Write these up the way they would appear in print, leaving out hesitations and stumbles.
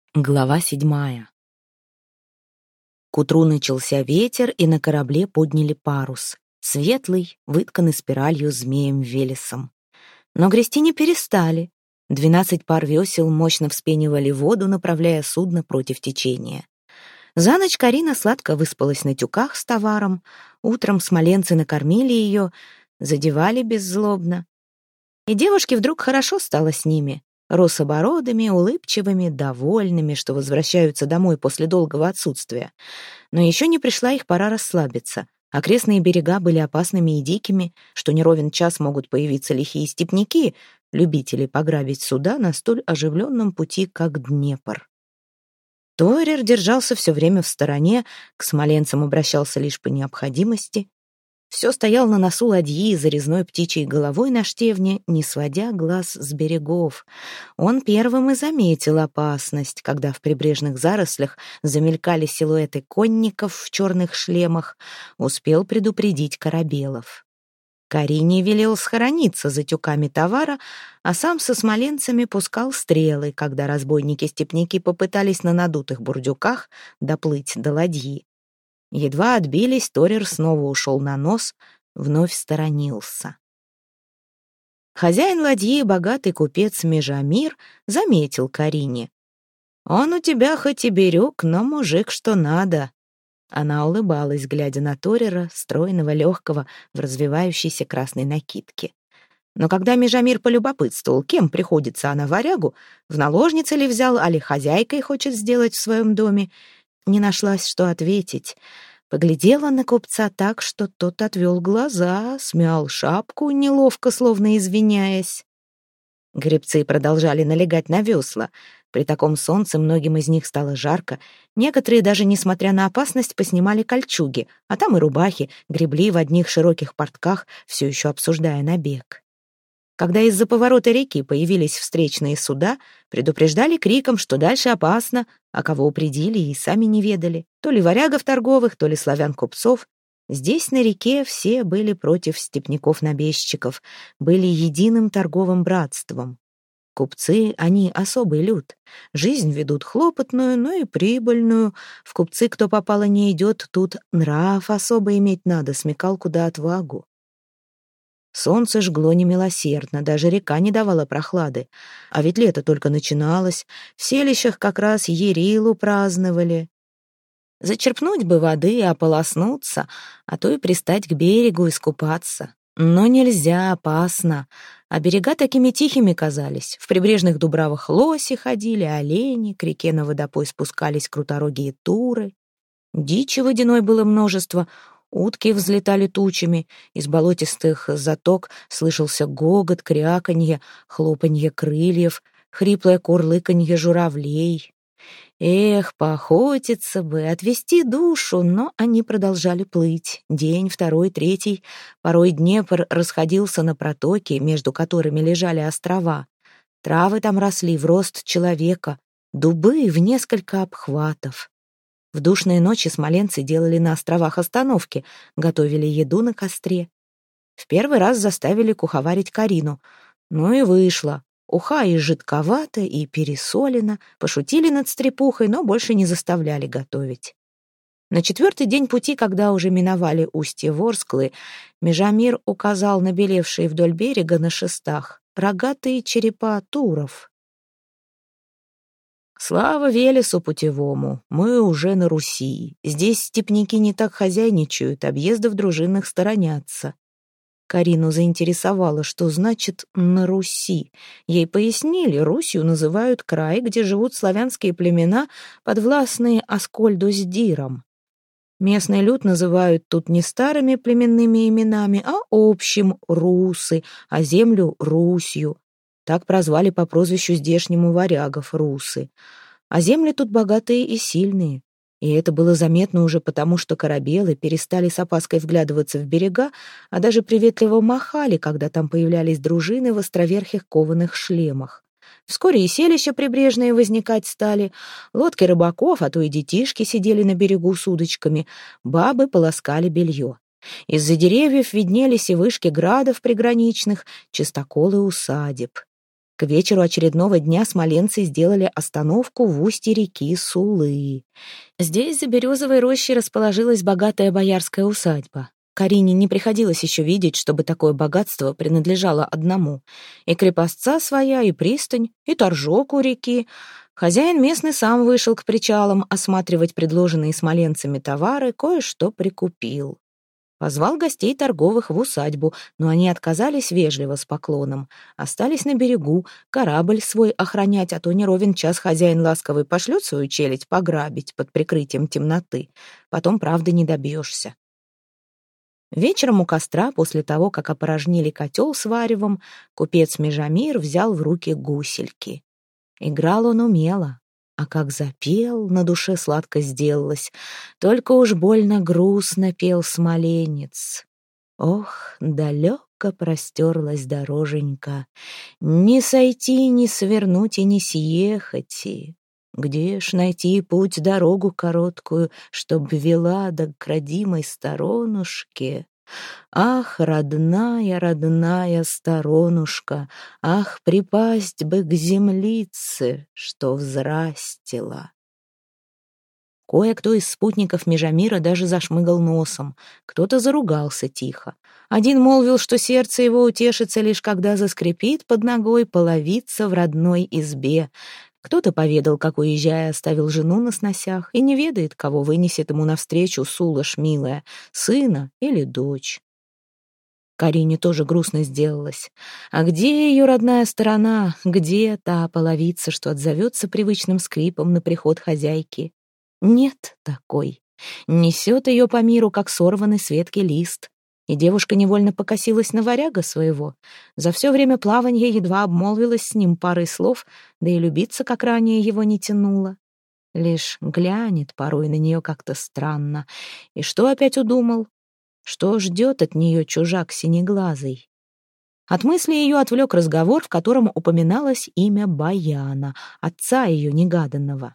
Глава 7. К утру начался ветер, и на корабле подняли парус. Светлый, вытканный спиралью змеем Велесом. Но грести не перестали. 12 пар весел мощно вспенивали воду, направляя судно против течения. За ночь Карина сладко выспалась на тюках с товаром. Утром смоленцы накормили ее, задевали беззлобно. И девушке вдруг хорошо стало с ними. Рособородыми, улыбчивыми, довольными, что возвращаются домой после долгого отсутствия. Но еще не пришла их пора расслабиться. Окрестные берега были опасными и дикими, что не ровен час могут появиться лихие степняки, любители пограбить суда на столь оживленном пути, как Днепр. Торер держался все время в стороне, к смоленцам обращался лишь по необходимости. Все стоял на носу ладьи за резной птичьей головой на штевне, не сводя глаз с берегов. Он первым и заметил опасность, когда в прибрежных зарослях замелькали силуэты конников в черных шлемах, успел предупредить корабелов. Карине велел схорониться за тюками товара, а сам со смоленцами пускал стрелы, когда разбойники-степняки попытались на надутых бурдюках доплыть до ладьи. Едва отбились, Торер снова ушел на нос, вновь сторонился. Хозяин ладьи, богатый купец Межамир, заметил Карине. «Он у тебя хоть и берег, но мужик что надо». Она улыбалась, глядя на Торера, стройного, легкого, в развивающейся красной накидке. Но когда Межамир полюбопытствовал, кем приходится она варягу, в наложнице ли взял, али хозяйкой хочет сделать в своем доме, не нашлась, что ответить. Поглядела на купца так, что тот отвел глаза, смял шапку, неловко, словно извиняясь. Гребцы продолжали налегать на весла. При таком солнце многим из них стало жарко. Некоторые, даже несмотря на опасность, поснимали кольчуги, а там и рубахи, гребли в одних широких портках, все еще обсуждая набег. Когда из-за поворота реки появились встречные суда, предупреждали криком, что дальше опасно, а кого упредили и сами не ведали. То ли варягов торговых, то ли славян-купцов. Здесь на реке все были против степняков-набежчиков, были единым торговым братством. Купцы, они особый люд. Жизнь ведут хлопотную, но и прибыльную. В купцы кто попало не идет, тут нрав особо иметь надо, смекалку да отвагу. Солнце жгло немилосердно, даже река не давала прохлады. А ведь лето только начиналось, в селищах как раз Ярилу праздновали. Зачерпнуть бы воды, ополоснуться, а то и пристать к берегу, искупаться. Но нельзя, опасно. А берега такими тихими казались. В прибрежных дубравах лоси ходили, олени, к реке на водопой спускались круторогие туры. Дичи водяной было множество, утки взлетали тучами, из болотистых заток слышался гогот, кряканье, хлопанье крыльев, хриплое курлыканье журавлей. Эх, поохотиться бы, отвести душу, но они продолжали плыть. День, второй, третий. Порой Днепр расходился на протоки, между которыми лежали острова. Травы там росли в рост человека, дубы в несколько обхватов. В душные ночи смоленцы делали на островах остановки, готовили еду на костре. В первый раз заставили куховарить Карину. Ну и вышло. Уха и жидковато, и пересолено, пошутили над стрепухой, но больше не заставляли готовить. На четвертый день пути, когда уже миновали устье Ворсклы, Межамир указал на белевшие вдоль берега на шестах рогатые черепа туров. «Слава Велесу путевому, мы уже на Руси. Здесь степняки не так хозяйничают, объездов дружинных сторонятся». Карину заинтересовало, что значит «на Руси». Ей пояснили, Русью называют край, где живут славянские племена, подвластные Аскольду с Диром. Местный люд называют тут не старыми племенными именами, а общим русы, а землю Русью. Так прозвали по прозвищу здешнему варягов русы. А земли тут богатые и сильные. И это было заметно уже потому, что корабелы перестали с опаской вглядываться в берега, а даже приветливо махали, когда там появлялись дружины в островерхих кованых шлемах. Вскоре и селища прибрежные возникать стали, лодки рыбаков, а то и детишки сидели на берегу с удочками, бабы полоскали белье. Из-за деревьев виднелись и вышки градов приграничных, чистоколы усадеб. К вечеру очередного дня смоленцы сделали остановку в устье реки Сулы. Здесь за березовой рощей расположилась богатая боярская усадьба. Карине не приходилось еще видеть, чтобы такое богатство принадлежало одному. И крепостца своя, и пристань, и торжок у реки. Хозяин местный сам вышел к причалам осматривать предложенные смоленцами товары, кое-что прикупил. Позвал гостей торговых в усадьбу, но они отказались вежливо с поклоном. Остались на берегу, корабль свой охранять, а то не ровен час хозяин ласковый пошлет свою челядь пограбить под прикрытием темноты. Потом правды не добьешься. Вечером у костра, после того, как опорожнили котел с варевом, купец Межамир взял в руки гусельки. Играл он умело. А как запел, на душе сладко сделалось. Только уж больно грустно пел смоленец. Ох, далеко простерлась дороженька. Не сойти, не свернуть и не съехать. Где ж найти путь, дорогу короткую, чтоб вела да к родимой сторонушке? Ах, родная, родная сторонушка, ах, припасть бы к землице, что взрастила. Кое-кто из спутников Межамира даже зашмыгал носом, кто-то заругался тихо. Один молвил, что сердце его утешится лишь когда заскрипит под ногой половица в родной избе. Кто-то поведал, как, уезжая, оставил жену на сносях и не ведает, кого вынесет ему навстречу Сулаш милая, сына или дочь. Карине тоже грустно сделалось. А где ее родная сторона? Где та половица, что отзовется привычным скрипом на приход хозяйки? Нет такой. Несет ее по миру, как сорванный с ветки лист. И девушка невольно покосилась на варяга своего. За все время плаванья едва обмолвилась с ним парой слов, да и любиться, как ранее, его не тянуло. Лишь глянет порой на нее как-то странно. И что опять удумал? Что ждет от нее чужак синеглазый? От мысли ее отвлек разговор, в котором упоминалось имя Баяна, отца ее негаданного.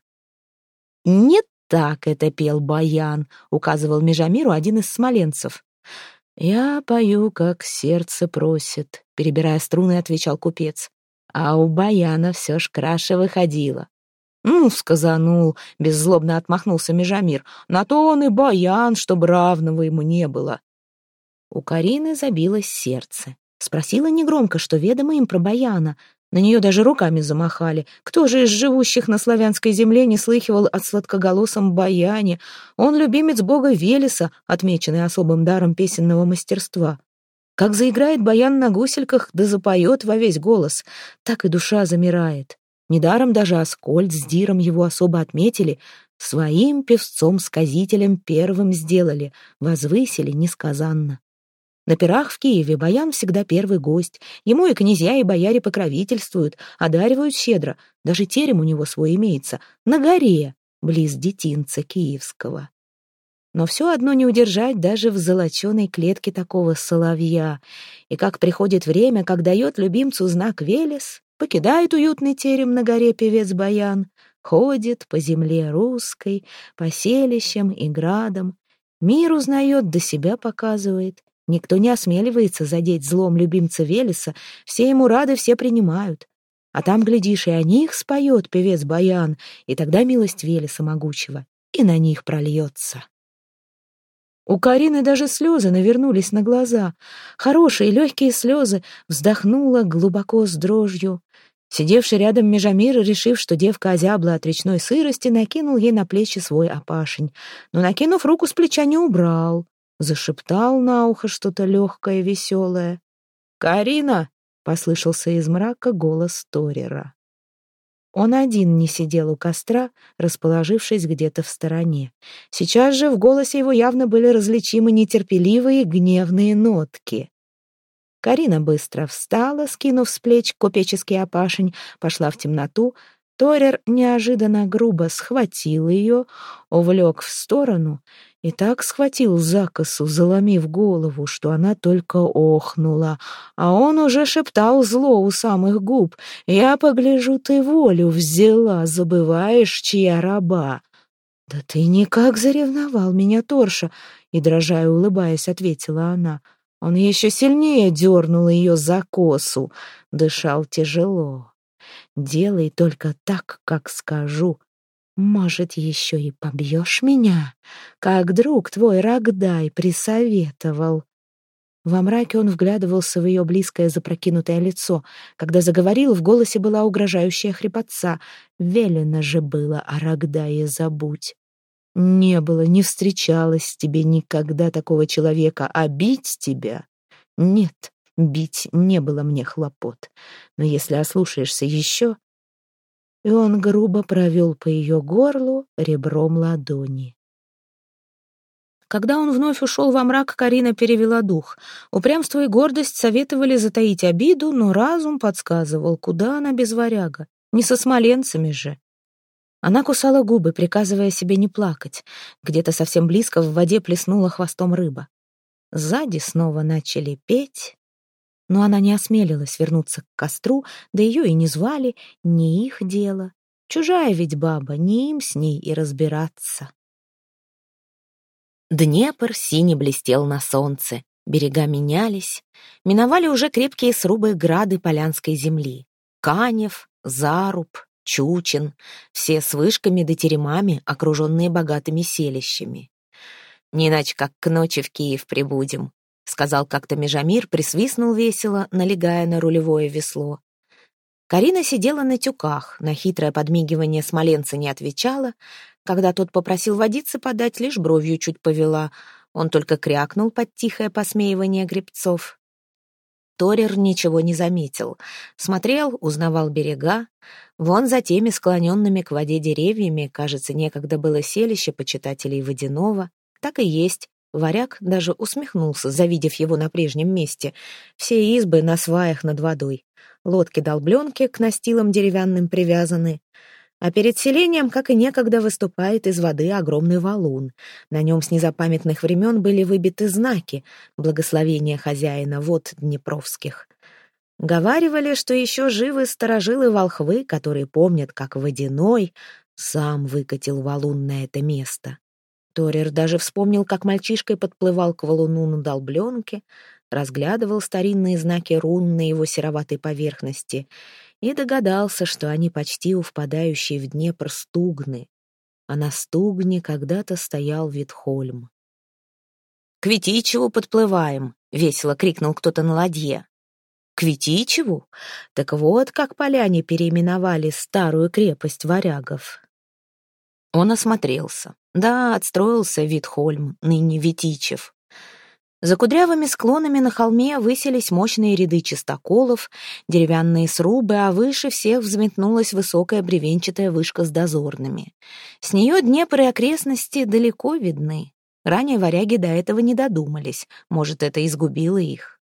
«Не так это пел Баян», — указывал Межамиру один из смоленцев. «Я пою, как сердце просит», — перебирая струны, отвечал купец. А у Баяна все ж краше выходило. «Ну, сказанул», — беззлобно отмахнулся Межамир, «на то он и Баян, чтобы равного ему не было». У Карины забилось сердце. Спросила негромко, что ведомо им про Баяна. На нее даже руками замахали. Кто же из живущих на славянской земле не слыхивал о сладкоголосом Баяне? Он любимец бога Велеса, отмеченный особым даром песенного мастерства. Как заиграет Баян на гусельках, да запоет во весь голос, так и душа замирает. Недаром даже Аскольд с Диром его особо отметили, своим певцом-сказителем первым сделали, возвысили несказанно. На пирах в Киеве Баян всегда первый гость. Ему и князья, и бояре покровительствуют, одаривают щедро. Даже терем у него свой имеется, на горе, близ детинца киевского. Но все одно не удержать даже в золоченой клетке такого соловья. И как приходит время, как дает любимцу знак Велес, покидает уютный терем на горе певец Баян, ходит по земле русской, по селищам и градам, мир узнает, до себя показывает. Никто не осмеливается задеть злом любимца Велеса, все ему рады, все принимают. А там, глядишь, и о них споет певец Баян, и тогда милость Велеса могучего и на них прольется. У Карины даже слезы навернулись на глаза. Хорошие легкие слезы, вздохнула глубоко с дрожью. Сидевший рядом Межамир, решив, что девка озябла от речной сырости, накинул ей на плечи свой опашень, но, накинув руку, с плеча не убрал. Зашептал на ухо что-то легкое, веселое. «Карина!» — послышался из мрака голос Торера. Он один не сидел у костра, расположившись где-то в стороне. Сейчас же в голосе его явно были различимы нетерпеливые гневные нотки. Карина быстро встала, скинув с плеч купеческий опашень, пошла в темноту. Торер неожиданно грубо схватил ее, увлек в сторону и так схватил за косу, заломив голову, что она только охнула, а он уже шептал зло у самых губ: «Я погляжу, ты волю взяла, забываешь, чья раба». «Да ты никак заревновал меня, Торша», и, дрожа и улыбаясь, ответила она. Он еще сильнее дернул ее за косу, дышал тяжело. Делай только так, как скажу. Может, еще и побьешь меня, как друг твой Рогдай присоветовал». Во мраке он вглядывался в ее близкое запрокинутое лицо. Когда заговорил, в голосе была угрожающая хрипотца. «Велено же было о Рогдае забудь. Не было, не встречалось тебе никогда такого человека, а бить тебя? Нет, бить не было мне хлопот. Но если ослушаешься еще...» И он грубо провел по ее горлу ребром ладони. Когда он вновь ушел во мрак, Карина перевела дух. Упрямство и гордость советовали затаить обиду, но разум подсказывал, куда она без варяга. Не со смоленцами же. Она кусала губы, приказывая себе не плакать. Где-то совсем близко в воде плеснула хвостом рыба. Сзади снова начали петь, но она не осмелилась вернуться к костру, да ее и не звали, не их дело. Чужая ведь баба, не им с ней и разбираться. Днепр сине блестел на солнце, берега менялись, миновали уже крепкие срубы грады полянской земли. Канев, Заруб, Чучин, все с вышками да теремами, окруженные богатыми селищами. «Не иначе, как к ночи в Киев прибудем», — сказал как-то Межамир, присвистнул весело, налегая на рулевое весло. Карина сидела на тюках, на хитрое подмигивание смоленца не отвечала. Когда тот попросил водицы подать, лишь бровью чуть повела. Он только крякнул под тихое посмеивание гребцов. Торер ничего не заметил. Смотрел, узнавал берега. Вон за теми склоненными к воде деревьями, кажется, некогда было селище почитателей водяного. Так и есть. Варяг даже усмехнулся, завидев его на прежнем месте. Все избы на сваях над водой. Лодки-долбленки к настилам деревянным привязаны. А перед селением, как и некогда, выступает из воды огромный валун. На нем с незапамятных времен были выбиты знаки благословения хозяина вод днепровских. Говаривали, что еще живы старожилы-волхвы, которые помнят, как Водяной сам выкатил валун на это место. Торер даже вспомнил, как мальчишкой подплывал к валуну на долбленке, разглядывал старинные знаки рун на его сероватой поверхности и догадался, что они почти у впадающей в Днепр Стугны, а на Стугне когда-то стоял Витхольм. «К Витичеву подплываем!» — весело крикнул кто-то на ладье. «К Витичеву? Так вот, как поляне переименовали старую крепость варягов». Он осмотрелся. Да, отстроился Витхольм, ныне Витичев. За кудрявыми склонами на холме высились мощные ряды чистоколов, деревянные срубы, а выше всех взметнулась высокая бревенчатая вышка с дозорными. С нее Днепр и окрестности далеко видны. Ранее варяги до этого не додумались, может, это изгубило их.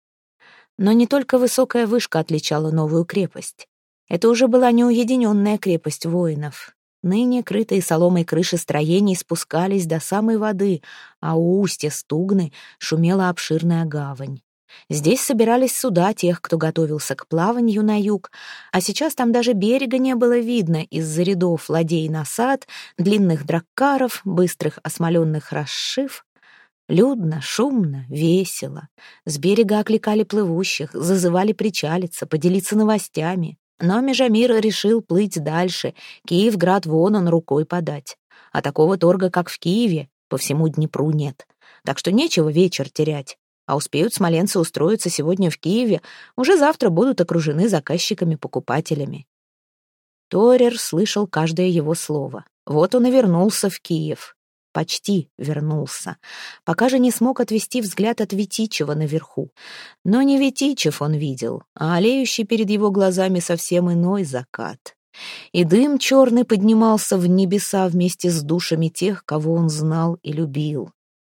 Но не только высокая вышка отличала новую крепость. Это уже была не уединенная крепость воинов. Ныне крытые соломой крыши строений спускались до самой воды, а у устья Стугны шумела обширная гавань. Здесь собирались суда тех, кто готовился к плаванию на юг, а сейчас там даже берега не было видно из-за рядов ладей-насад, длинных драккаров, быстрых осмоленных расшив. Людно, шумно, весело. С берега окликали плывущих, зазывали причалиться, поделиться новостями. Но Межамир решил плыть дальше. Киевград вон он рукой подать. А такого торга, как в Киеве, по всему Днепру нет. Так что нечего вечер терять. А успеют смоленцы устроиться сегодня в Киеве, уже завтра будут окружены заказчиками-покупателями. Торер слышал каждое его слово. Вот он и вернулся в Киев. Почти вернулся. Пока же не смог отвести взгляд от Витичева наверху. Но не Витичев он видел, а олеющий перед его глазами совсем иной закат. И дым черный поднимался в небеса вместе с душами тех, кого он знал и любил.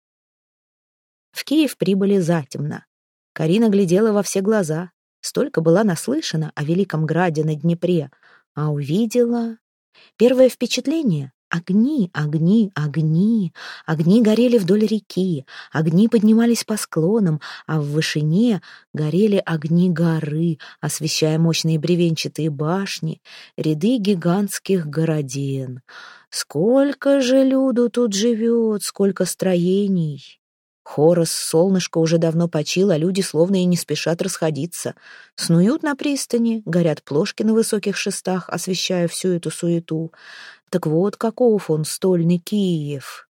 В Киев прибыли затемно. Карина глядела во все глаза. Столько была наслышана о великом граде на Днепре, а увидела... Первое впечатление — огни, огни, огни. Огни горели вдоль реки, огни поднимались по склонам, а в вышине горели огни горы, освещая мощные бревенчатые башни, ряды гигантских городин. Сколько же люду тут живет, сколько строений! Хорос, солнышко уже давно почило, а люди словно и не спешат расходиться. Снуют на пристани, горят плошки на высоких шестах, освещая всю эту суету. Так вот, каков он, стольный Киев.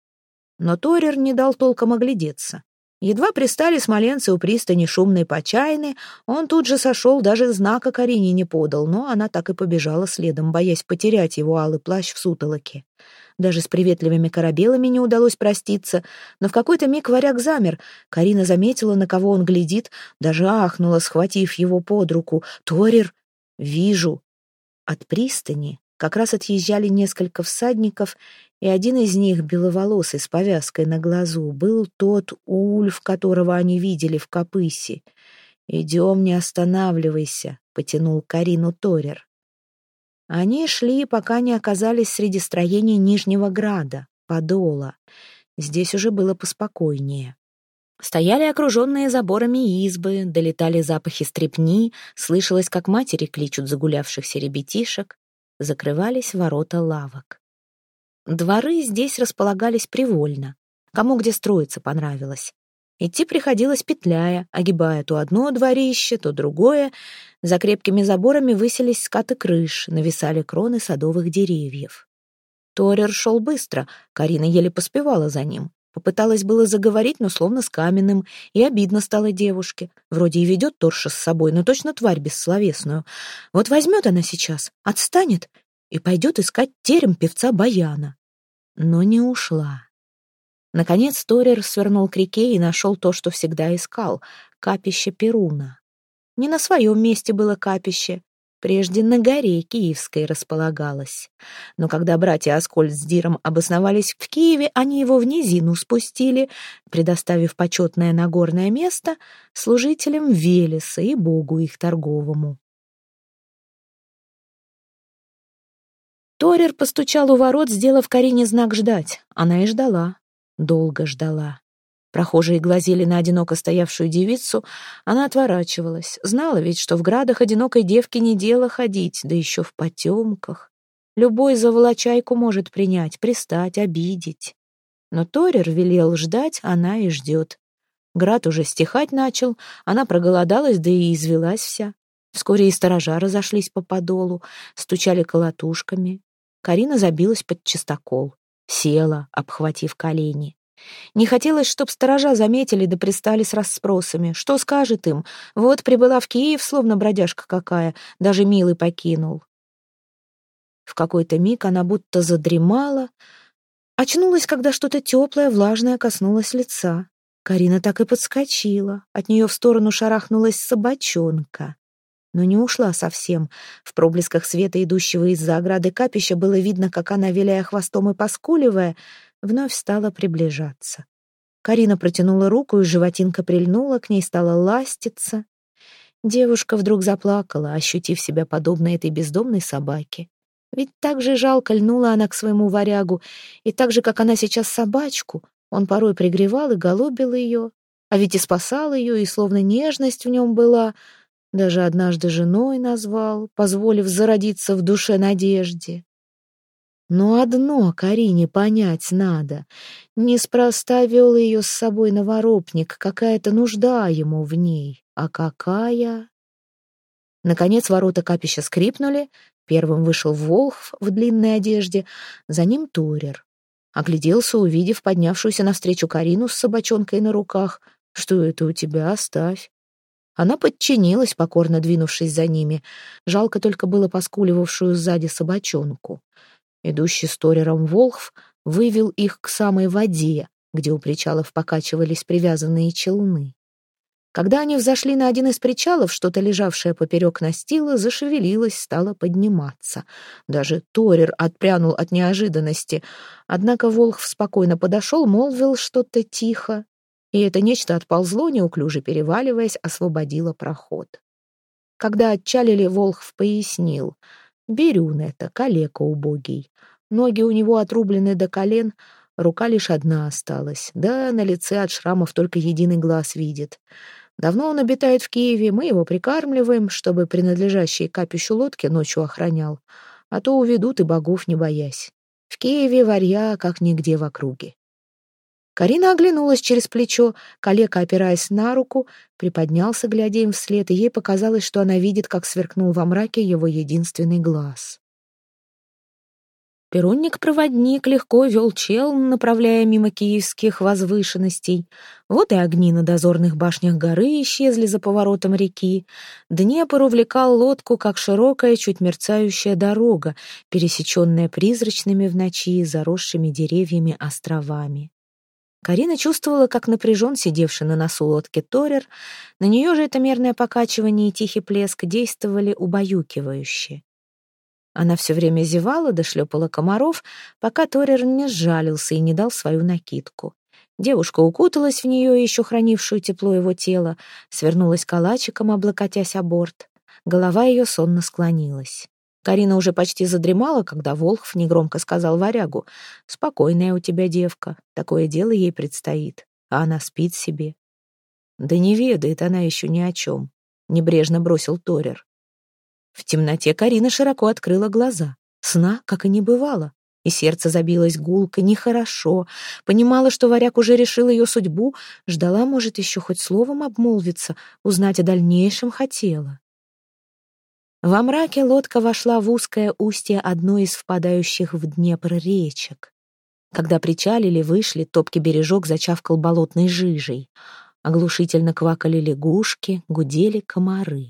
Но Торер не дал толком оглядеться. Едва пристали смоленцы у пристани шумной Почайны, он тут же сошел, даже знака Карине не подал, но она так и побежала следом, боясь потерять его алый плащ в сутолоке. Даже с приветливыми корабелами не удалось проститься, но в какой-то миг варяг замер. Карина заметила, на кого он глядит, даже ахнула, схватив его под руку. «Торер, вижу!» От пристани как раз отъезжали несколько всадников, и один из них, беловолосый, с повязкой на глазу, был тот Ульф, которого они видели в Копысе. «Идем, не останавливайся», — потянул Карину Торер. Они шли, пока не оказались среди строений Нижнего Града, Подола. Здесь уже было поспокойнее. Стояли окруженные заборами избы, долетали запахи стрепни, слышалось, как матери кличут загулявшихся ребятишек, закрывались ворота лавок. Дворы здесь располагались привольно, кому где строиться понравилось. Идти приходилось петляя, огибая то одно дворище, то другое. За крепкими заборами высились скаты крыш, нависали кроны садовых деревьев. Торер шел быстро, Карина еле поспевала за ним. Попыталась было заговорить, но словно с каменным, и обидно стало девушке. Вроде и ведет Торша с собой, но точно тварь бессловесную. Вот возьмет она сейчас, отстанет и пойдет искать терем певца Баяна. Но не ушла. Наконец Торер свернул к реке и нашел то, что всегда искал — капище Перуна. Не на своем месте было капище, прежде на горе Киевской располагалось. Но когда братья Аскольд с Диром обосновались в Киеве, они его в низину спустили, предоставив почетное нагорное место служителям Велеса и богу их торговому. Торер постучал у ворот, сделав Карине знак ждать. Она и ждала. Долго ждала. Прохожие глазели на одиноко стоявшую девицу, она отворачивалась. Знала ведь, что в градах одинокой девке не дело ходить, да еще в потемках. Любой за волочайку может принять, пристать, обидеть. Но Торер велел ждать, она и ждет. Град уже стихать начал, она проголодалась, да и извелась вся. Вскоре и сторожа разошлись по подолу, стучали колотушками. Карина забилась под чистокол, села, обхватив колени. Не хотелось, чтоб сторожа заметили да пристали с расспросами. Что скажет им? Вот прибыла в Киев, словно бродяжка какая, даже милый покинул. В какой-то миг она будто задремала, очнулась, когда что-то теплое, влажное коснулось лица. Карина так и подскочила, от нее в сторону шарахнулась собачонка. Но не ушла совсем. В проблесках света, идущего из-за ограды капища, было видно, как она, виляя хвостом и поскуливая, вновь стала приближаться. Карина протянула руку, и животинка прильнула, к ней стала ластиться. Девушка вдруг заплакала, ощутив себя подобно этой бездомной собаке. Ведь так же жалко льнула она к своему варягу, и так же, как она сейчас собачку, он порой пригревал и голубил ее, а ведь и спасал ее, и словно нежность в нем была, даже однажды женой назвал, позволив зародиться в душе надежде. Но одно Карине понять надо. Неспроста вел ее с собой на воропник, какая-то нужда ему в ней. А какая? Наконец ворота капища скрипнули, первым вышел Волхв в длинной одежде, за ним Торер. Огляделся, увидев поднявшуюся навстречу Карину с собачонкой на руках. «Что это у тебя? Оставь». Она подчинилась, покорно двинувшись за ними. Жалко только было поскуливавшую сзади собачонку. Идущий с Торером Волхв вывел их к самой воде, где у причалов покачивались привязанные челны. Когда они взошли на один из причалов, что-то, лежавшее поперек настила, зашевелилось, стало подниматься. Даже Торер отпрянул от неожиданности. Однако Волхв спокойно подошел, молвил что-то тихо, и это нечто отползло, неуклюже переваливаясь, освободило проход. Когда отчалили, Волхв пояснил: «Берюн это, калека убогий. Ноги у него отрублены до колен, рука лишь одна осталась, да на лице от шрамов только единый глаз видит. Давно он обитает в Киеве, мы его прикармливаем, чтобы принадлежащие капищу лодки ночью охранял, а то уведут и богов не боясь. В Киеве варья, как нигде в округе». Карина оглянулась через плечо, калека, опираясь на руку, приподнялся, глядя им вслед, и ей показалось, что она видит, как сверкнул во мраке его единственный глаз. Перунник-проводник легко вел челн, направляя мимо киевских возвышенностей. Вот и огни на дозорных башнях горы исчезли за поворотом реки. Днепр увлекал лодку, как широкая, чуть мерцающая дорога, пересеченная призрачными в ночи, заросшими деревьями островами. Карина чувствовала, как напряжен сидевший на носу лодки Торер. На нее же это мерное покачивание и тихий плеск действовали убаюкивающе. Она все время зевала да шлепала комаров, пока Торер не сжалился и не дал свою накидку. Девушка укуталась в нее, еще хранившую тепло его тела, свернулась калачиком, облокотясь о борт. Голова ее сонно склонилась. Карина уже почти задремала, когда Волхв негромко сказал варягу: «Спокойная у тебя девка, такое дело ей предстоит, а она спит себе». «Да не ведает она еще ни о чем», — небрежно бросил Торер. В темноте Карина широко открыла глаза. Сна, как и не бывало. И сердце забилось гулко, нехорошо. Понимала, что варяг уже решил ее судьбу, ждала, может, еще хоть словом обмолвиться, узнать о дальнейшем хотела. Во мраке лодка вошла в узкое устье одной из впадающих в Днепр речек. Когда причалили, вышли, топкий бережок зачавкал болотной жижей. Оглушительно квакали лягушки, гудели комары.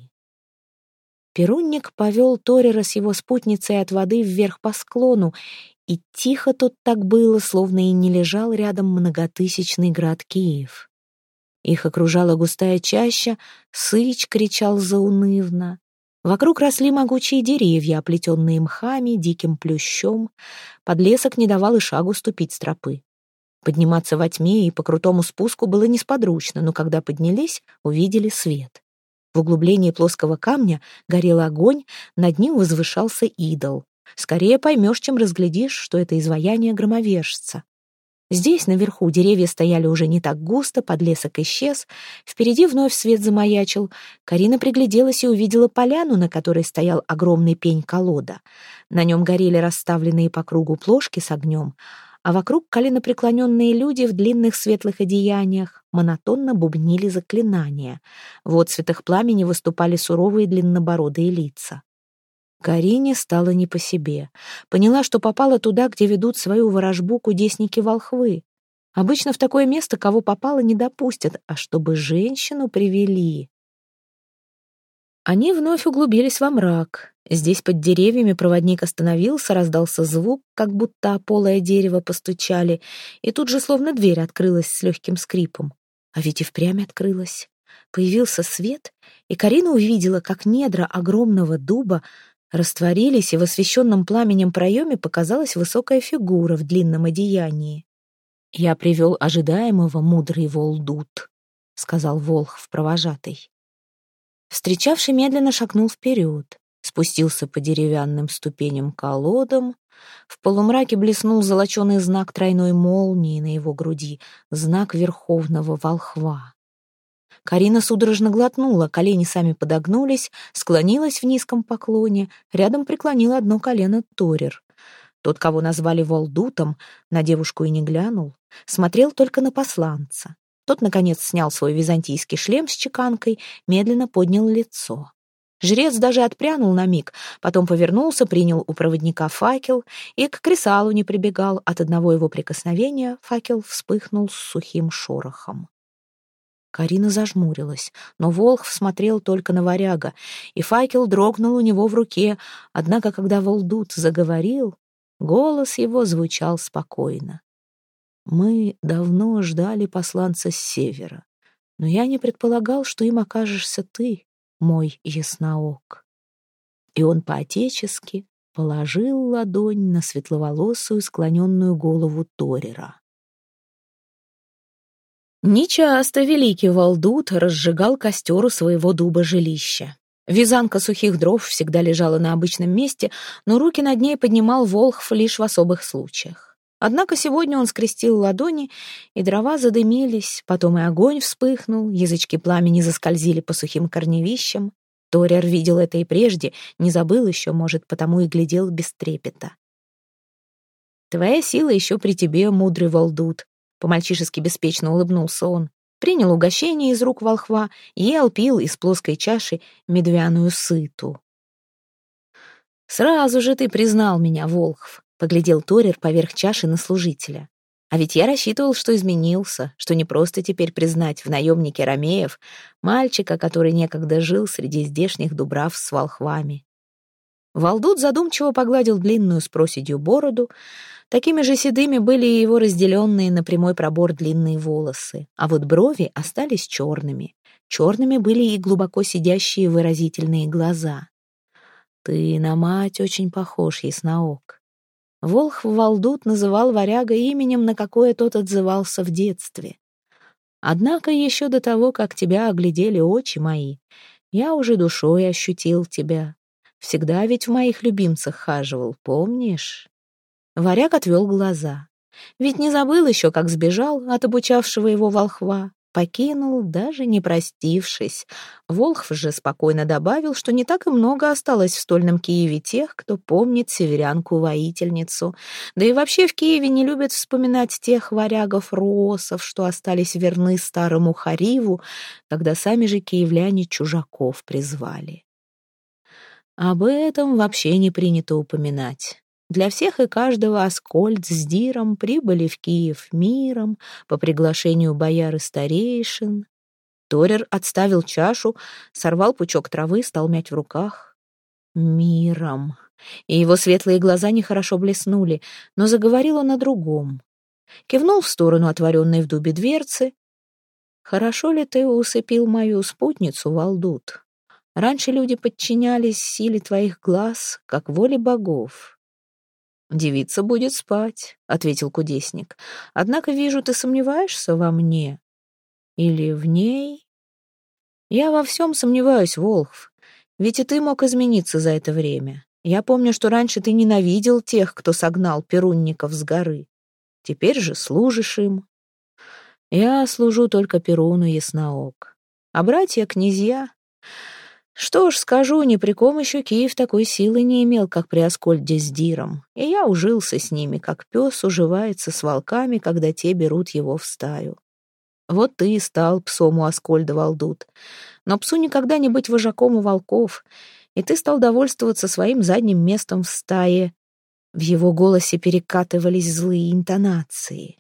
Перунник повел Торера с его спутницей от воды вверх по склону, и тихо тут так было, словно и не лежал рядом многотысячный град Киев. Их окружала густая чаща, сыч кричал заунывно. Вокруг росли могучие деревья, оплетенные мхами, диким плющом. Подлесок не давал и шагу ступить с тропы. Подниматься во тьме и по крутому спуску было несподручно, но когда поднялись, увидели свет. В углублении плоского камня горел огонь, над ним возвышался идол. Скорее поймешь, чем разглядишь, что это изваяние громовержца. Здесь, наверху, деревья стояли уже не так густо, подлесок исчез, впереди вновь свет замаячил. Карина пригляделась и увидела поляну, на которой стоял огромный пень-колода. На нем горели расставленные по кругу плошки с огнем, а вокруг коленопреклоненные люди в длинных светлых одеяниях монотонно бубнили заклинания. В отцветах пламени выступали суровые длиннобородые лица. Карине стало не по себе. Поняла, что попала туда, где ведут свою ворожбу кудесники-волхвы. Обычно в такое место кого попало не допустят, а чтобы женщину привели. Они вновь углубились во мрак. Здесь под деревьями проводник остановился, раздался звук, как будто о полое дерево постучали, и тут же словно дверь открылась с легким скрипом. А ведь и впрямь открылась. Появился свет, и Карина увидела, как недра огромного дуба растворились, и в освещенном пламенем проеме показалась высокая фигура в длинном одеянии. «Я привел ожидаемого, мудрый Волдут», — сказал Волхв провожатый. Встречавший медленно шагнул вперед, спустился по деревянным ступеням-колодам. В полумраке блеснул золоченый знак тройной молнии на его груди, знак верховного волхва. Карина судорожно глотнула, колени сами подогнулись, склонилась в низком поклоне, рядом преклонил одно колено Торер. Тот, кого назвали Волдутом, на девушку и не глянул, смотрел только на посланца. Тот, наконец, снял свой византийский шлем с чеканкой, медленно поднял лицо. Жрец даже отпрянул на миг, потом повернулся, принял у проводника факел и к кресалу не прибегал. От одного его прикосновения факел вспыхнул с сухим шорохом. Карина зажмурилась, но Волхв смотрел только на варяга, и факел дрогнул у него в руке, однако, когда Волдут заговорил, голос его звучал спокойно. «Мы давно ждали посланца с севера, но я не предполагал, что им окажешься ты, мой ясноок». И он по-отечески положил ладонь на светловолосую склоненную голову Торера. Нечасто великий Волдут разжигал костер у своего дуба-жилища. Вязанка сухих дров всегда лежала на обычном месте, но руки над ней поднимал Волхв лишь в особых случаях. Однако сегодня он скрестил ладони, и дрова задымились, потом и огонь вспыхнул, язычки пламени заскользили по сухим корневищам. Торер видел это и прежде, не забыл еще, может, потому и глядел без трепета. «Твоя сила еще при тебе, мудрый Волдут», По-мальчишески беспечно улыбнулся он. Принял угощение из рук волхва, ел, пил из плоской чаши медвяную сыту. «Сразу же ты признал меня, Волхв», — поглядел Торер поверх чаши на служителя. «А ведь я рассчитывал, что изменился, что не просто теперь признать в наемнике Ромеев мальчика, который некогда жил среди здешних дубрав с волхвами». Валдут задумчиво погладил длинную с проседью бороду. Такими же седыми были и его разделенные на прямой пробор длинные волосы, а вот брови остались черными. Черными были и глубоко сидящие выразительные глаза. «Ты на мать очень похож, ясноок». Волхв Валдут называл варяга именем, на какое тот отзывался в детстве. «Однако еще до того, как тебя оглядели очи мои, я уже душой ощутил тебя. Всегда ведь в моих любимцах хаживал, помнишь?» Варяг отвел глаза. Ведь не забыл еще, как сбежал от обучавшего его волхва. Покинул, даже не простившись. Волхв же спокойно добавил, что не так и много осталось в стольном Киеве тех, кто помнит северянку-воительницу. Да и вообще в Киеве не любят вспоминать тех варягов-руосов, что остались верны старому Хариву, когда сами же киевляне чужаков призвали. Об этом вообще не принято упоминать. Для всех и каждого Аскольд с Диром прибыли в Киев миром по приглашению бояр и старейшин. Торер отставил чашу, сорвал пучок травы, стал мять в руках. Миром. И его светлые глаза нехорошо блеснули, но заговорил он о другом. Кивнул в сторону отворенной в дубе дверцы. «Хорошо ли ты усыпил мою спутницу, Валдут? Раньше люди подчинялись силе твоих глаз, как воле богов». «Девица будет спать», — ответил кудесник. «Однако, вижу, ты сомневаешься во мне. Или в ней?» «Я во всем сомневаюсь, Волхв. Ведь и ты мог измениться за это время. Я помню, что раньше ты ненавидел тех, кто согнал перунников с горы. Теперь же служишь им». «Я служу только Перуну, ясноок. А братья-князья...» Что ж, скажу, ни при ком еще Киев такой силы не имел, как при Аскольде с Диром, и я ужился с ними, как пес уживается с волками, когда те берут его в стаю. Вот ты и стал псом у Аскольда, Валдут, но псу никогда не быть вожаком у волков, и ты стал довольствоваться своим задним местом в стае. В его голосе перекатывались злые интонации.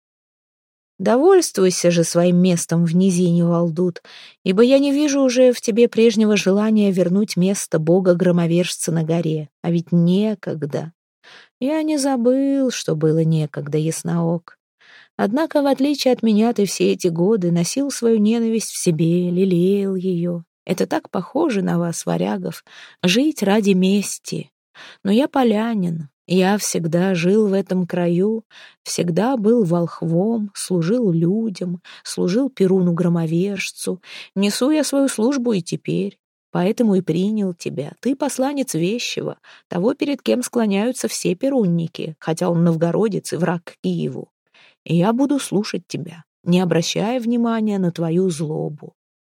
Довольствуйся же своим местом в низине, Валдут, ибо я не вижу уже в тебе прежнего желания вернуть место бога-громовержца на горе, а ведь некогда. Я не забыл, что было некогда, ясноок. Однако, в отличие от меня, ты все эти годы носил свою ненависть в себе, лелеял ее. Это так похоже на вас, варягов, жить ради мести. Но я полянин. Я всегда жил в этом краю, всегда был волхвом, служил людям, служил Перуну-громовержцу. Несу я свою службу и теперь, поэтому и принял тебя. Ты посланец вещего, того, перед кем склоняются все перунники, хотя он новгородец и враг к Киеву. И я буду слушать тебя, не обращая внимания на твою злобу.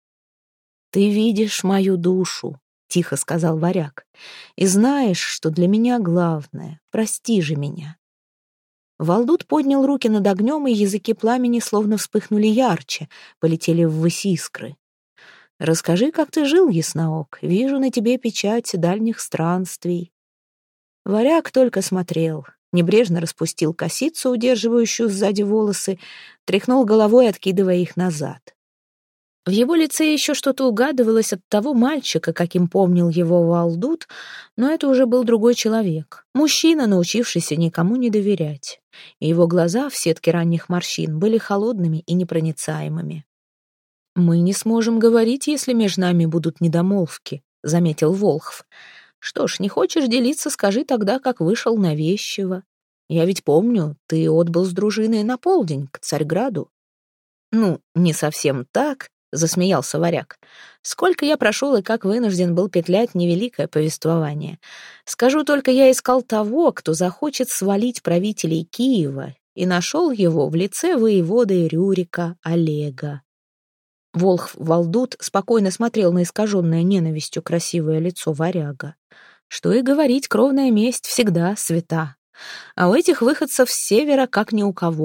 Ты видишь мою душу, — тихо сказал варяг, — «и знаешь, что для меня главное. Прости же меня». Валдут поднял руки над огнем, и языки пламени словно вспыхнули ярче, полетели ввысь искры. «Расскажи, как ты жил, ясноок. Вижу на тебе печать дальних странствий». Варяг только смотрел, небрежно распустил косицу, удерживающую сзади волосы, тряхнул головой, откидывая их назад. В его лице еще что-то угадывалось от того мальчика, каким помнил его Валдут, но это уже был другой человек, мужчина, научившийся никому не доверять, и его глаза в сетке ранних морщин были холодными и непроницаемыми. «Мы не сможем говорить, если между нами будут недомолвки», — заметил Волхв. «Что ж, не хочешь делиться, скажи тогда, как вышел на Вещево. Я ведь помню, ты отбыл с дружиной на полдень к Царьграду». «Ну, не совсем так», — засмеялся варяг. «Сколько я прошел и как вынужден был петлять невеликое повествование. Скажу только, я искал того, кто захочет свалить правителей Киева, и нашел его в лице воеводы Рюрика Олега». Волхв Валдут спокойно смотрел на искаженное ненавистью красивое лицо варяга. Что и говорить, кровная месть всегда свята. А у этих выходцев с севера как ни у кого.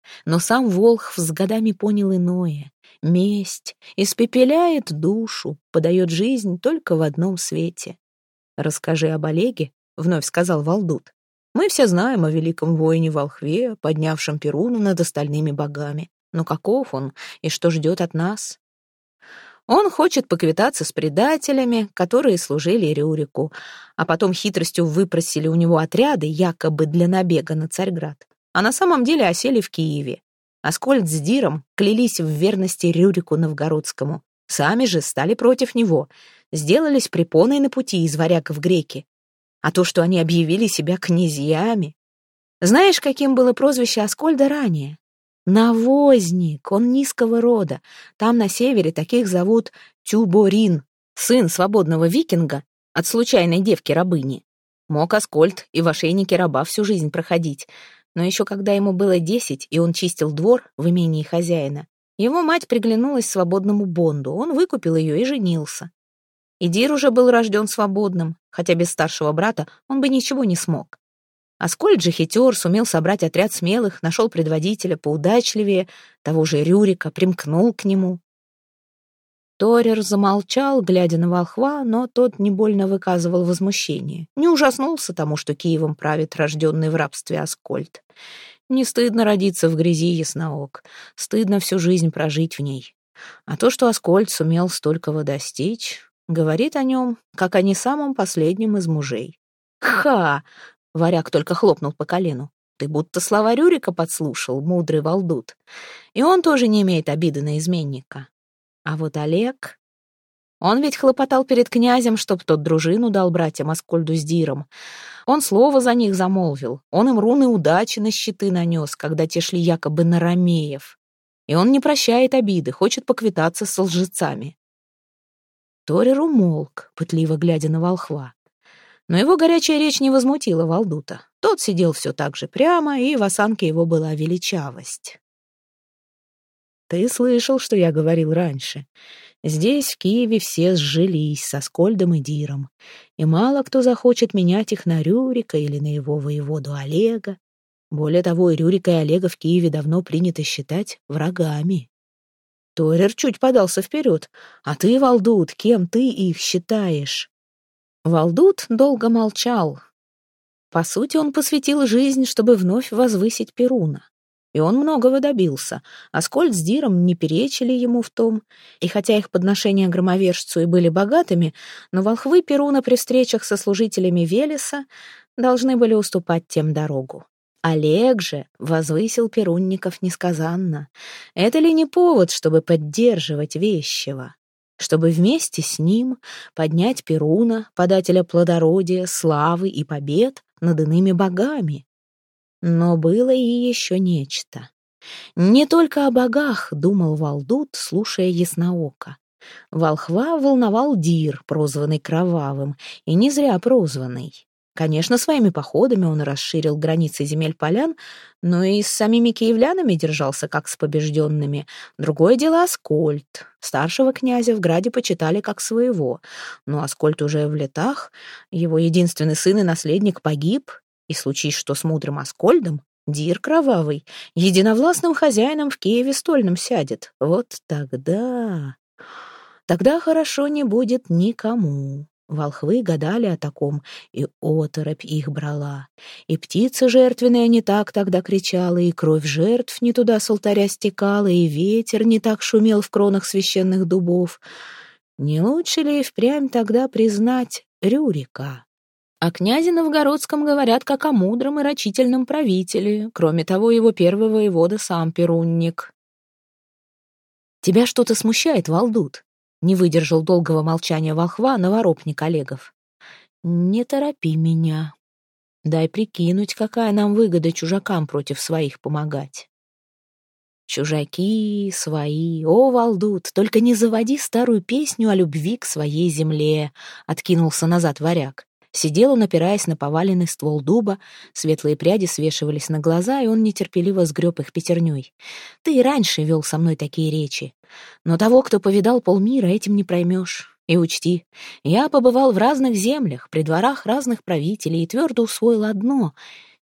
Но сам Волхв с годами понял иное. Месть испепеляет душу, подает жизнь только в одном свете. «Расскажи об Олеге», — вновь сказал Валдут. «Мы все знаем о великом воине-волхве, поднявшем Перуна над остальными богами. Но каков он и что ждет от нас?» Он хочет поквитаться с предателями, которые служили Рюрику, а потом хитростью выпросили у него отряды, якобы для набега на Царьград, а на самом деле осели в Киеве. Аскольд с Диром клялись в верности Рюрику Новгородскому, сами же стали против него, сделались препоной на пути из варягов греки. А то, что они объявили себя князьями... Знаешь, каким было прозвище Аскольда ранее? Навозник, он низкого рода. Там на севере таких зовут Тюборин, сын свободного викинга от случайной девки-рабыни. Мог Аскольд и в ошейнике раба всю жизнь проходить, но еще когда ему было 10, и он чистил двор в имении хозяина, его мать приглянулась свободному бонду, он выкупил ее и женился. Идир уже был рожден свободным, хотя без старшего брата он бы ничего не смог. Аскольд же хитер, сумел собрать отряд смелых, нашел предводителя поудачливее, того же Рюрика, примкнул к нему. Торер замолчал, глядя на волхва, но тот не больно выказывал возмущение. Не ужаснулся тому, что Киевом правит рожденный в рабстве Аскольд. Не стыдно родиться в грязи, ясноок, стыдно всю жизнь прожить в ней. А то, что Аскольд сумел столького достичь, говорит о нем, как о не самом последнем из мужей. «Ха!» — варяг только хлопнул по колену. «Ты будто слова Рюрика подслушал, мудрый Валдут. И он тоже не имеет обиды на изменника. А вот Олег... Он ведь хлопотал перед князем, чтоб тот дружину дал братьям Аскольду с Диром. Он слово за них замолвил, он им руны удачи на щиты нанес, когда те шли якобы на ромеев. И он не прощает обиды, хочет поквитаться с лжецами». Торер умолк, пытливо глядя на волхва. Но его горячая речь не возмутила Валдута. Тот сидел все так же прямо, и в осанке его была величавость. «Ты слышал, что я говорил раньше. Здесь, в Киеве, все сжились с Аскольдом и Диром, и мало кто захочет менять их на Рюрика или на его воеводу Олега. Более того, и Рюрика, и Олега в Киеве давно принято считать врагами». Торер чуть подался вперед. «А ты, Валдут, кем ты их считаешь?» Валдут долго молчал. По сути, он посвятил жизнь, чтобы вновь возвысить Перуна. И он многого добился. Аскольд с Диром не перечили ему в том. И хотя их подношения громовержцу и были богатыми, но волхвы Перуна при встречах со служителями Велеса должны были уступать тем дорогу. Олег же возвысил перунников несказанно. Это ли не повод, чтобы поддерживать вещего? Чтобы вместе с ним поднять Перуна, подателя плодородия, славы и побед над иными богами? Но было и еще нечто. Не только о богах думал Валдут, слушая яснооко. Волхва волновал Дир, прозванный Кровавым, и не зря прозванный. Конечно, своими походами он расширил границы земель полян, но и с самими киевлянами держался как с побежденными. Другое дело Аскольд. Старшего князя в граде почитали как своего, но Аскольд уже в летах, его единственный сын и наследник погиб, и случись что с мудрым Аскольдом, Дир Кровавый единовластным хозяином в Киеве стольном сядет. Вот тогда хорошо не будет никому. Волхвы гадали о таком, и оторопь их брала. И птица жертвенная не так тогда кричала, и кровь жертв не туда с алтаря стекала, и ветер не так шумел в кронах священных дубов. Не лучше ли впрямь тогда признать Рюрика? О князе Новгородском говорят как о мудром и рачительном правителе. Кроме того, его первый воевода сам перунник. «Тебя что-то смущает, Валдут?» Не выдержал долгого молчания волхва новоропник Олегов. «Не торопи меня. Дай прикинуть, какая нам выгода чужакам против своих помогать». «Чужаки, свои, о, Валдут, только не заводи старую песню о любви к своей земле», — откинулся назад варяг. Сидел он, опираясь на поваленный ствол дуба, светлые пряди свешивались на глаза, и он нетерпеливо сгреб их пятерней. «Ты и раньше вел со мной такие речи, но того, кто повидал полмира, этим не проймешь. И учти, я побывал в разных землях, при дворах разных правителей, и твердо усвоил одно —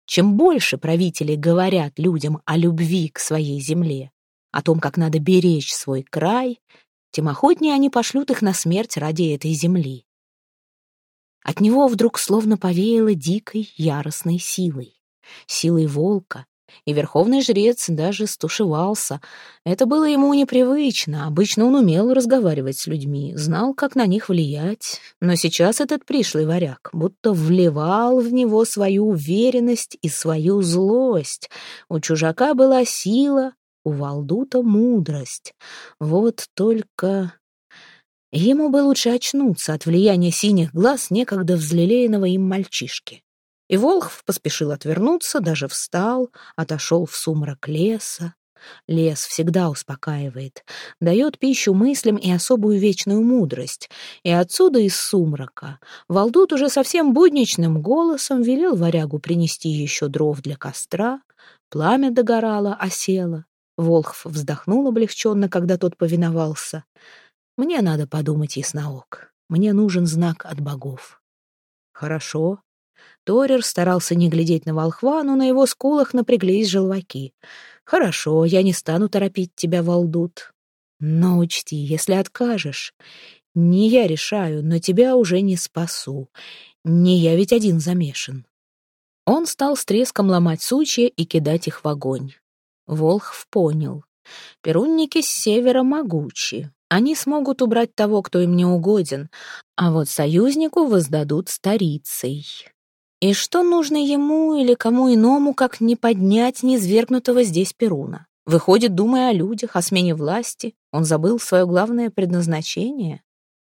Чем больше правители говорят людям о любви к своей земле, о том, как надо беречь свой край, тем охотнее они пошлют их на смерть ради этой земли. От него вдруг словно повеяло дикой, яростной силой. Силой волка, и верховный жрец даже стушевался. Это было ему непривычно. Обычно он умел разговаривать с людьми, знал, как на них влиять. Но сейчас этот пришлый варяг будто вливал в него свою уверенность и свою злость. У чужака была сила, у Валдута мудрость. Вот только ему бы лучше очнуться от влияния синих глаз некогда взлелеянного им мальчишки. И Волхв поспешил отвернуться, даже встал, отошел в сумрак леса. Лес всегда успокаивает, дает пищу мыслям и особую вечную мудрость. И отсюда, из сумрака, Валдут уже совсем будничным голосом велел варягу принести еще дров для костра. Пламя догорало, осело. Волхв вздохнул облегченно, когда тот повиновался. «Мне надо подумать, ясноок. Мне нужен знак от богов». «Хорошо». Торир старался не глядеть на волхва, но на его скулах напряглись желваки. «Хорошо, я не стану торопить тебя, Валдут. Но учти, если откажешь, не я решаю, но тебя уже не спасу. Не я ведь один замешан». Он стал с треском ломать сучья и кидать их в огонь. Волхв понял. Перунники с севера могучи. Они смогут убрать того, кто им не угоден, а вот союзнику воздадут старицей. И что нужно ему или кому иному, как не поднять низвергнутого здесь Перуна? Выходит, думая о людях, о смене власти, он забыл свое главное предназначение?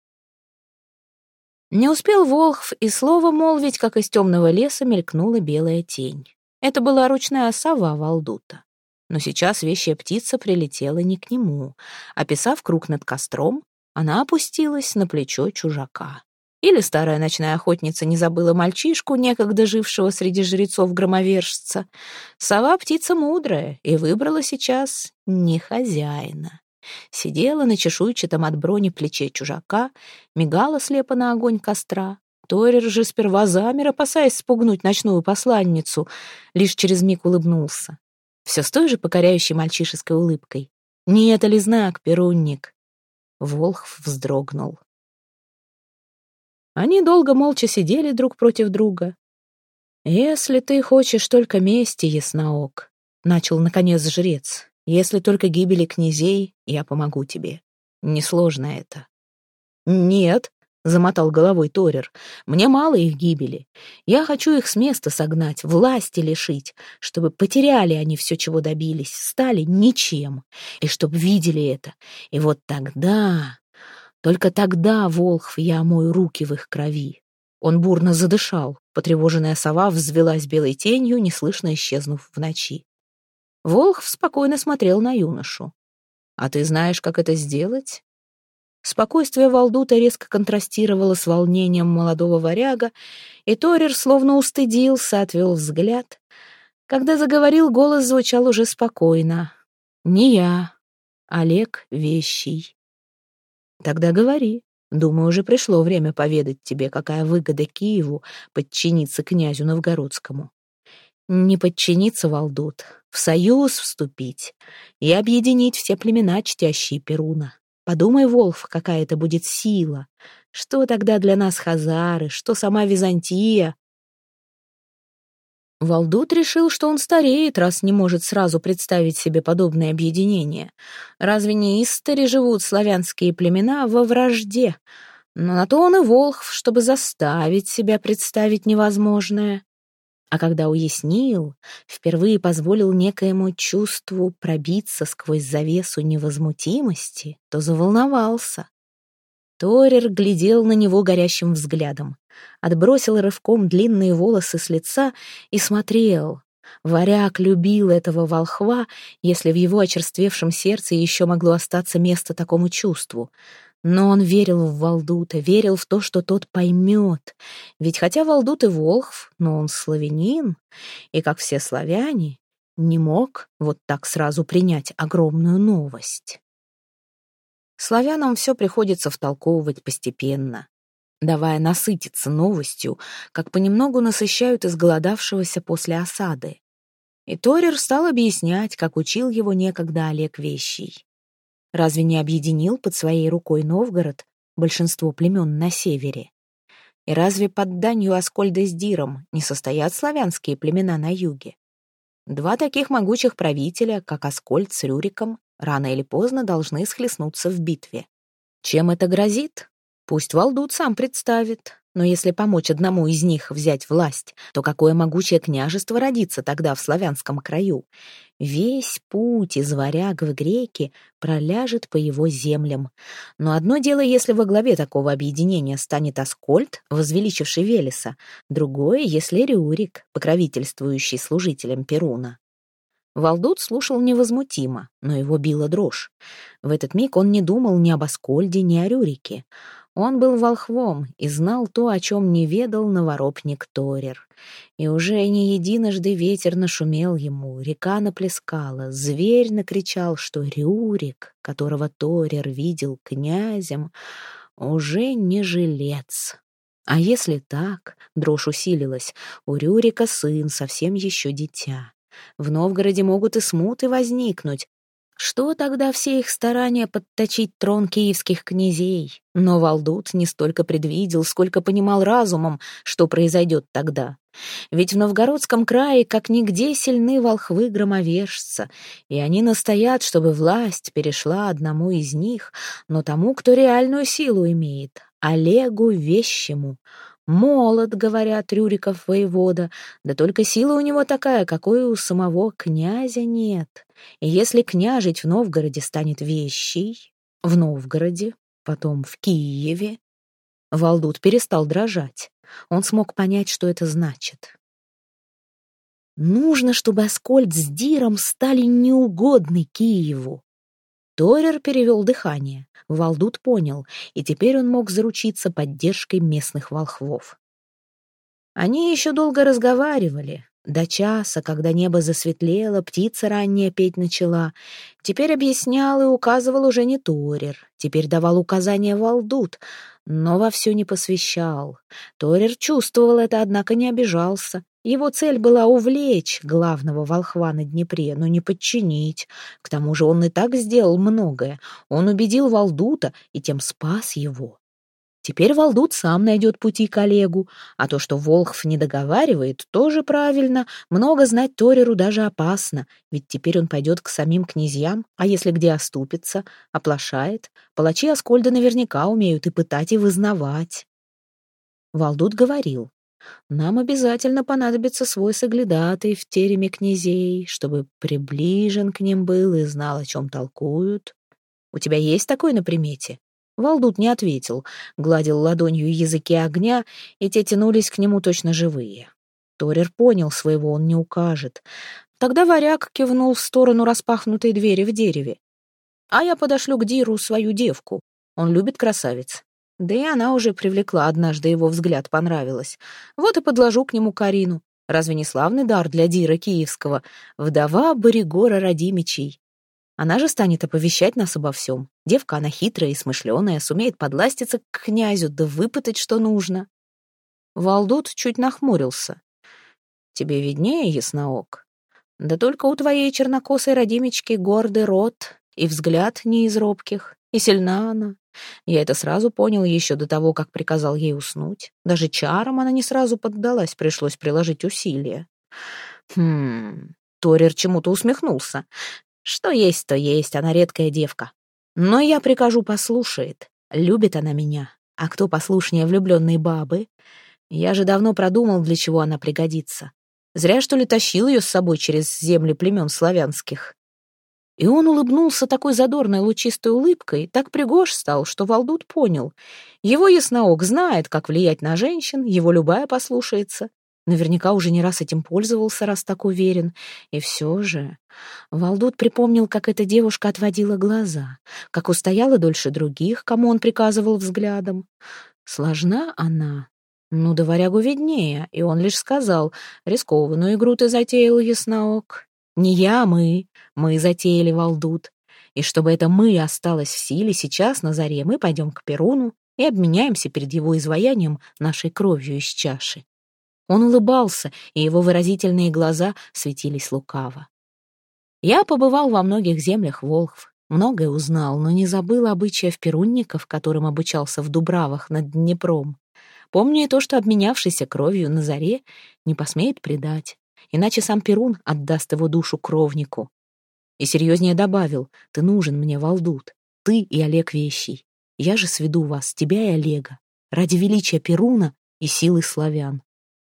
Не успел Волхв и слова молвить, как из темного леса мелькнула белая тень. Это была ручная сова Валдута. Но сейчас вещая птица прилетела не к нему. Описав круг над костром, она опустилась на плечо чужака. Или старая ночная охотница не забыла мальчишку, некогда жившего среди жрецов-громовержца. Сова — птица мудрая и выбрала сейчас не хозяина. Сидела на чешуйчатом от брони плече чужака, мигала слепо на огонь костра. Торир же сперва замер, опасаясь спугнуть ночную посланницу, лишь через миг улыбнулся. Все с той же покоряющей мальчишеской улыбкой. «Не это ли знак, Перунник?» Волхв вздрогнул. Они долго молча сидели друг против друга. «Если ты хочешь только мести, ясноок», — начал наконец жрец, «если только гибели князей, я помогу тебе. Несложно это». «Нет», — замотал головой Торир, — «мне мало их гибели. Я хочу их с места согнать, власти лишить, чтобы потеряли они все, чего добились, стали ничем, и чтоб видели это. И вот тогда, только тогда, Волхв, я омою руки в их крови». Он бурно задышал, потревоженная сова взвелась белой тенью, неслышно исчезнув в ночи. Волхв спокойно смотрел на юношу. «А ты знаешь, как это сделать?» Спокойствие Валдута резко контрастировало с волнением молодого варяга, и Торир словно устыдился, отвел взгляд. Когда заговорил, голос звучал уже спокойно. «Не я, Олег Вещий». «Тогда говори. Думаю, уже пришло время поведать тебе, какая выгода Киеву подчиниться князю Новгородскому». «Не подчиниться, Валдут, в союз вступить и объединить все племена, чтящие Перуна. Подумай, Волхв, какая это будет сила. Что тогда для нас хазары, что сама Византия?» Валдут решил, что он стареет, раз не может сразу представить себе подобное объединение. Разве не истори живут славянские племена во вражде? Но на то он и Волхв, чтобы заставить себя представить невозможное. А когда уяснил, впервые позволил некоему чувству пробиться сквозь завесу невозмутимости, то заволновался. Торир глядел на него горящим взглядом, отбросил рывком длинные волосы с лица и смотрел. Варяг любил этого волхва, если в его очерствевшем сердце еще могло остаться место такому чувству. Но он верил в Валдута, верил в то, что тот поймет. Ведь хотя Валдут и волхв, но он славянин, и, как все славяне, не мог вот так сразу принять огромную новость. Славянам все приходится втолковывать постепенно. давая насытиться новостью, как понемногу насыщают изголодавшегося после осады. И Торир стал объяснять, как учил его некогда Олег Вещий. Разве не объединил под своей рукой Новгород, большинство племен на севере? И разве под данью Аскольда с Диром не состоят славянские племена на юге? Два таких могучих правителя, как Аскольд с Рюриком, рано или поздно должны схлестнуться в битве. Чем это грозит? Пусть Валдут сам представит. Но если помочь одному из них взять власть, то какое могучее княжество родится тогда в славянском краю? Весь путь из варяг в греки проляжет по его землям. Но одно дело, если во главе такого объединения станет Аскольд, возвеличивший Велеса, другое, если Рюрик, покровительствующий служителям Перуна. Валдут слушал невозмутимо, но его била дрожь. В этот миг он не думал ни об Аскольде, ни о Рюрике. Он был волхвом и знал то, о чем не ведал новоропник Торир. И уже не единожды ветер нашумел ему, река наплескала, зверь накричал, что Рюрик, которого Торир видел князем, уже не жилец. А если так, дрожь усилилась, у Рюрика сын, совсем еще дитя. В Новгороде могут и смуты возникнуть. Что тогда все их старания подточить трон киевских князей? Но Валдут не столько предвидел, сколько понимал разумом, что произойдет тогда. Ведь в Новгородском крае как нигде сильны волхвы-громовержца, и они настоят, чтобы власть перешла одному из них, но тому, кто реальную силу имеет, Олегу Вещему. Молод, говорят, Рюриков воевода, да только сила у него такая, какой у самого князя нет. И если княжить в Новгороде станет Вещий, в Новгороде, потом в Киеве... Валдут перестал дрожать. Он смог понять, что это значит. Нужно, чтобы Аскольд с Диром стали неугодны Киеву. Торир перевел дыхание. Валдут понял, и теперь он мог заручиться поддержкой местных волхвов. Они еще долго разговаривали. До часа, когда небо засветлело, птица ранняя петь начала. Теперь объяснял и указывал уже не Торир. Теперь давал указания Валдут, но во все не посвящал. Торир чувствовал это, однако не обижался. Его цель была увлечь главного волхва на Днепре, но не подчинить. К тому же он и так сделал многое. Он убедил Валдута и тем спас его. Теперь Валдут сам найдет пути к Олегу, а то, что волхв не договаривает, тоже правильно. Много знать Ториру даже опасно, ведь теперь он пойдет к самим князьям, а если где оступится, оплошает. Палачи Аскольда наверняка умеют и пытать, и вызнавать. Валдут говорил: нам обязательно понадобится свой соглядатый в тереме князей, чтобы приближен к ним был и знал, о чем толкуют. У тебя есть такой на примете? Валдут не ответил, гладил ладонью языки огня, и те тянулись к нему точно живые. Торир понял, своего он не укажет. Тогда варяг кивнул в сторону распахнутой двери в дереве. А я подошлю к Диру свою девку. Он любит красавиц. Да и она уже привлекла, однажды его взгляд понравилась. Вот и подложу к нему Карину. Разве не славный дар для Дира Киевского? Вдова Боригора Радимичей. Она же станет оповещать нас обо всем. Девка она хитрая и смышленая, сумеет подластиться к князю, да выпытать, что нужно. Валдут чуть нахмурился. Тебе виднее, ясноок. Да только у твоей чернокосой Радимички гордый рот и взгляд не из робких, и сильна она. Я это сразу понял еще до того, как приказал ей уснуть. Даже чарам она не сразу поддалась, пришлось приложить усилия. Торир чему-то усмехнулся. Что есть, то есть, она редкая девка. Но я прикажу, послушает. Любит она меня. А кто послушнее влюбленной бабы? Я же давно продумал, для чего она пригодится. Зря, что ли, тащил ее с собой через земли племен славянских. И он улыбнулся такой задорной лучистой улыбкой, так пригож стал, что Валдут понял. Его ясноок знает, как влиять на женщин, его любая послушается. Наверняка уже не раз этим пользовался, раз так уверен. И все же Валдут припомнил, как эта девушка отводила глаза, как устояла дольше других, кому он приказывал взглядом. Сложна она. Ну, да варягу виднее, и он лишь сказал: рискованную игру ты затеял, ясноок. Не я, мы затеяли, Валдут. И чтобы это «мы» осталось в силе, сейчас на заре мы пойдем к Перуну, и обменяемся перед его изваянием нашей кровью из чаши». Он улыбался, и его выразительные глаза светились лукаво. Я побывал во многих землях волхв, многое узнал, но не забыл обычаев перунников, которым обучался в Дубравах над Днепром. Помню и то, что обменявшийся кровью на заре не посмеет предать, иначе сам Перун отдаст его душу кровнику. И серьезнее добавил: «Ты нужен мне, Валдут, ты и Олег Вещий. Я же сведу вас, тебя и Олега, ради величия Перуна и силы славян».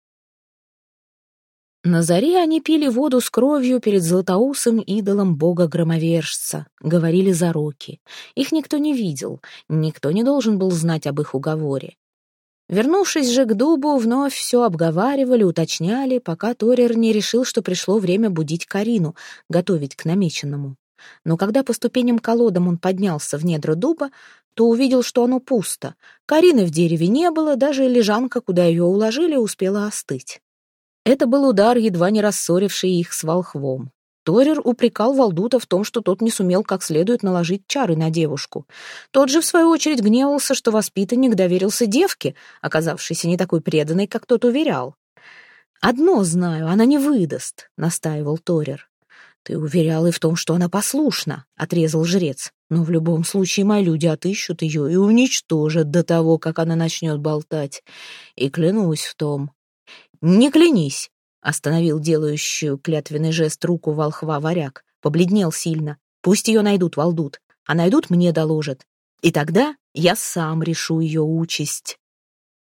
На заре они пили воду с кровью перед златоусым идолом бога-громовержца, говорили зароки. Их никто не видел, никто не должен был знать об их уговоре. Вернувшись же к дубу, вновь все обговаривали, уточняли, пока Торер не решил, что пришло время будить Карину, готовить к намеченному. Но когда по ступеням колодам он поднялся в недра дуба, то увидел, что оно пусто. Карины в дереве не было, даже лежанка, куда ее уложили, успела остыть. Это был удар, едва не рассоривший их с волхвом. Торер упрекал Валдута в том, что тот не сумел как следует наложить чары на девушку. Тот же, в свою очередь, гневался, что воспитанник доверился девке, оказавшейся не такой преданной, как тот уверял. «Одно знаю, она не выдаст», — настаивал Торер. «Ты уверял и в том, что она послушна», — отрезал жрец. «Но в любом случае мои люди отыщут ее и уничтожат до того, как она начнет болтать. И клянусь в том». «Не клянись», — остановил делающую клятвенный жест руку волхва варяг. Побледнел сильно. «Пусть ее найдут, Валдут, а найдут, мне доложат. И тогда я сам решу ее участь».